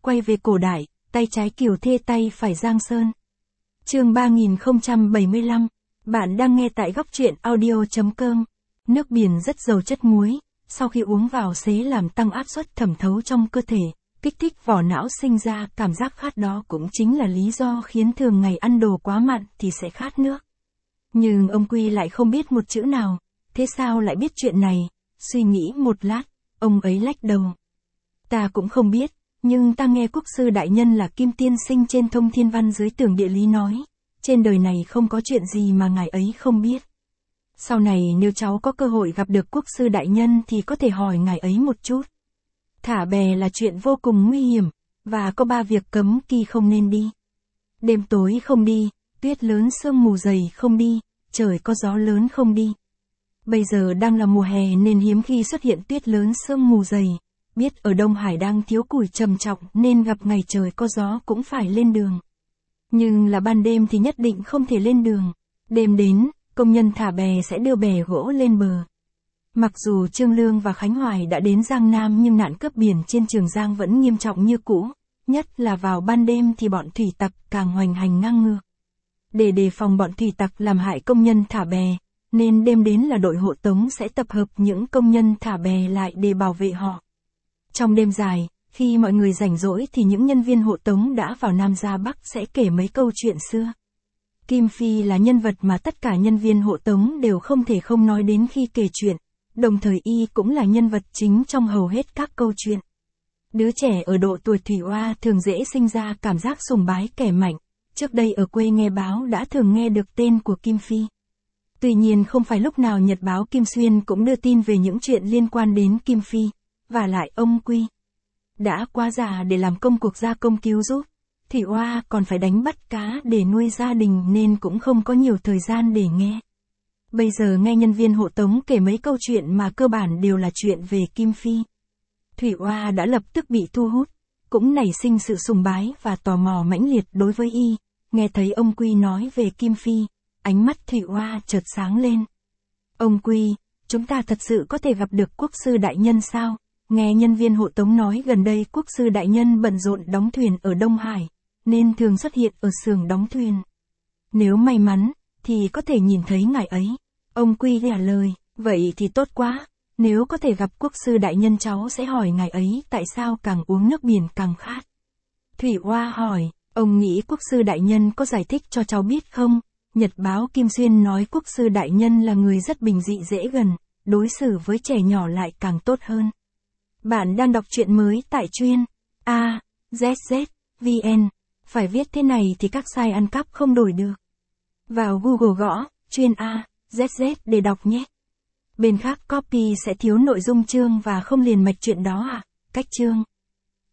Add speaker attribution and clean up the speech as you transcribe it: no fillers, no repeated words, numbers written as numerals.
Speaker 1: quay về cổ đại, tay trái Kiều Thê tay phải Giang Sơn. Chương 3075, bạn đang nghe tại góc truyện audio.com. Nước biển rất giàu chất muối, sau khi uống vào sẽ làm tăng áp suất thẩm thấu trong cơ thể, kích thích vỏ não sinh ra cảm giác khát, đó cũng chính là lý do khiến thường ngày ăn đồ quá mặn thì sẽ khát nước. Nhưng ông Quy lại không biết một chữ nào, thế sao lại biết chuyện này? Suy nghĩ một lát, ông ấy lắc đầu. Ta cũng không biết, nhưng ta nghe quốc sư đại nhân là Kim tiên sinh trên Thông Thiên Văn dưới tường địa lý nói, trên đời này không có chuyện gì mà ngài ấy không biết. Sau này nếu cháu có cơ hội gặp được quốc sư đại nhân thì có thể hỏi ngài ấy một chút. Thả bè là chuyện vô cùng nguy hiểm, và có 3 việc cấm kỵ không nên đi. Đêm tối không đi, tuyết lớn sương mù dày không đi, trời có gió lớn không đi. Bây giờ đang là mùa hè nên hiếm khi xuất hiện tuyết lớn sương mù dày. Biết ở Đông Hải đang thiếu củi trầm trọng nên gặp ngày trời có gió cũng phải lên đường. Nhưng là ban đêm thì nhất định không thể lên đường. Đêm đến, công nhân thả bè sẽ đưa bè gỗ lên bờ. Mặc dù Trương Lương và Khánh Hoài đã đến Giang Nam nhưng nạn cướp biển trên Trường Giang vẫn nghiêm trọng như cũ, nhất là vào ban đêm thì bọn thủy tặc càng hoành hành ngang ngược. Để đề phòng bọn thủy tặc làm hại công nhân thả bè, nên đêm đến là đội hộ tống sẽ tập hợp những công nhân thả bè lại để bảo vệ họ. Trong đêm dài, khi mọi người rảnh rỗi thì những nhân viên hộ tống đã vào Nam ra Bắc sẽ kể mấy câu chuyện xưa. Kim Phi là nhân vật mà tất cả nhân viên hộ tống đều không thể không nói đến khi kể chuyện, đồng thời y cũng là nhân vật chính trong hầu hết các câu chuyện. Đứa trẻ ở độ tuổi Thủy Oa thường dễ sinh ra cảm giác sùng bái kẻ mạnh, trước đây ở quê nghe báo đã thường nghe được tên của Kim Phi. Tuy nhiên không phải lúc nào nhật báo Kim Xuyên cũng đưa tin về những chuyện liên quan đến Kim Phi. Và lại ông Quy đã quá già để làm công cuộc gia công cứu giúp, Thủy Oa còn phải đánh bắt cá để nuôi gia đình nên cũng không có nhiều thời gian để nghe. Bây giờ nghe nhân viên hộ tống kể mấy câu chuyện mà cơ bản đều là chuyện về Kim Phi, Thủy Oa đã lập tức bị thu hút, cũng nảy sinh sự sùng bái và tò mò mãnh liệt đối với y. Nghe thấy ông Quy nói về Kim Phi, ánh mắt Thủy Oa chợt sáng lên. Ông Quy, chúng ta thật sự có thể gặp được quốc sư đại nhân sao? Nghe nhân viên hộ tống nói gần đây quốc sư đại nhân bận rộn đóng thuyền ở Đông Hải, nên thường xuất hiện ở xưởng đóng thuyền. Nếu may mắn, thì có thể nhìn thấy ngài ấy. Ông Quy trả lời, vậy thì tốt quá, nếu có thể gặp quốc sư đại nhân cháu sẽ hỏi ngài ấy tại sao càng uống nước biển càng khát. Thủy Oa hỏi, ông nghĩ quốc sư đại nhân có giải thích cho cháu biết không? Nhật báo Kim Xuyên nói quốc sư đại nhân là người rất bình dị dễ gần, đối xử với trẻ nhỏ lại càng tốt hơn. Bạn đang đọc truyện mới tại chuyên AZZ.vn. Phải viết thế này thì các site ăn cắp không đổi được. Vào Google gõ chuyên AZZ để đọc nhé. Bên khác copy sẽ thiếu nội dung chương và không liền mạch chuyện đó à? Cách chương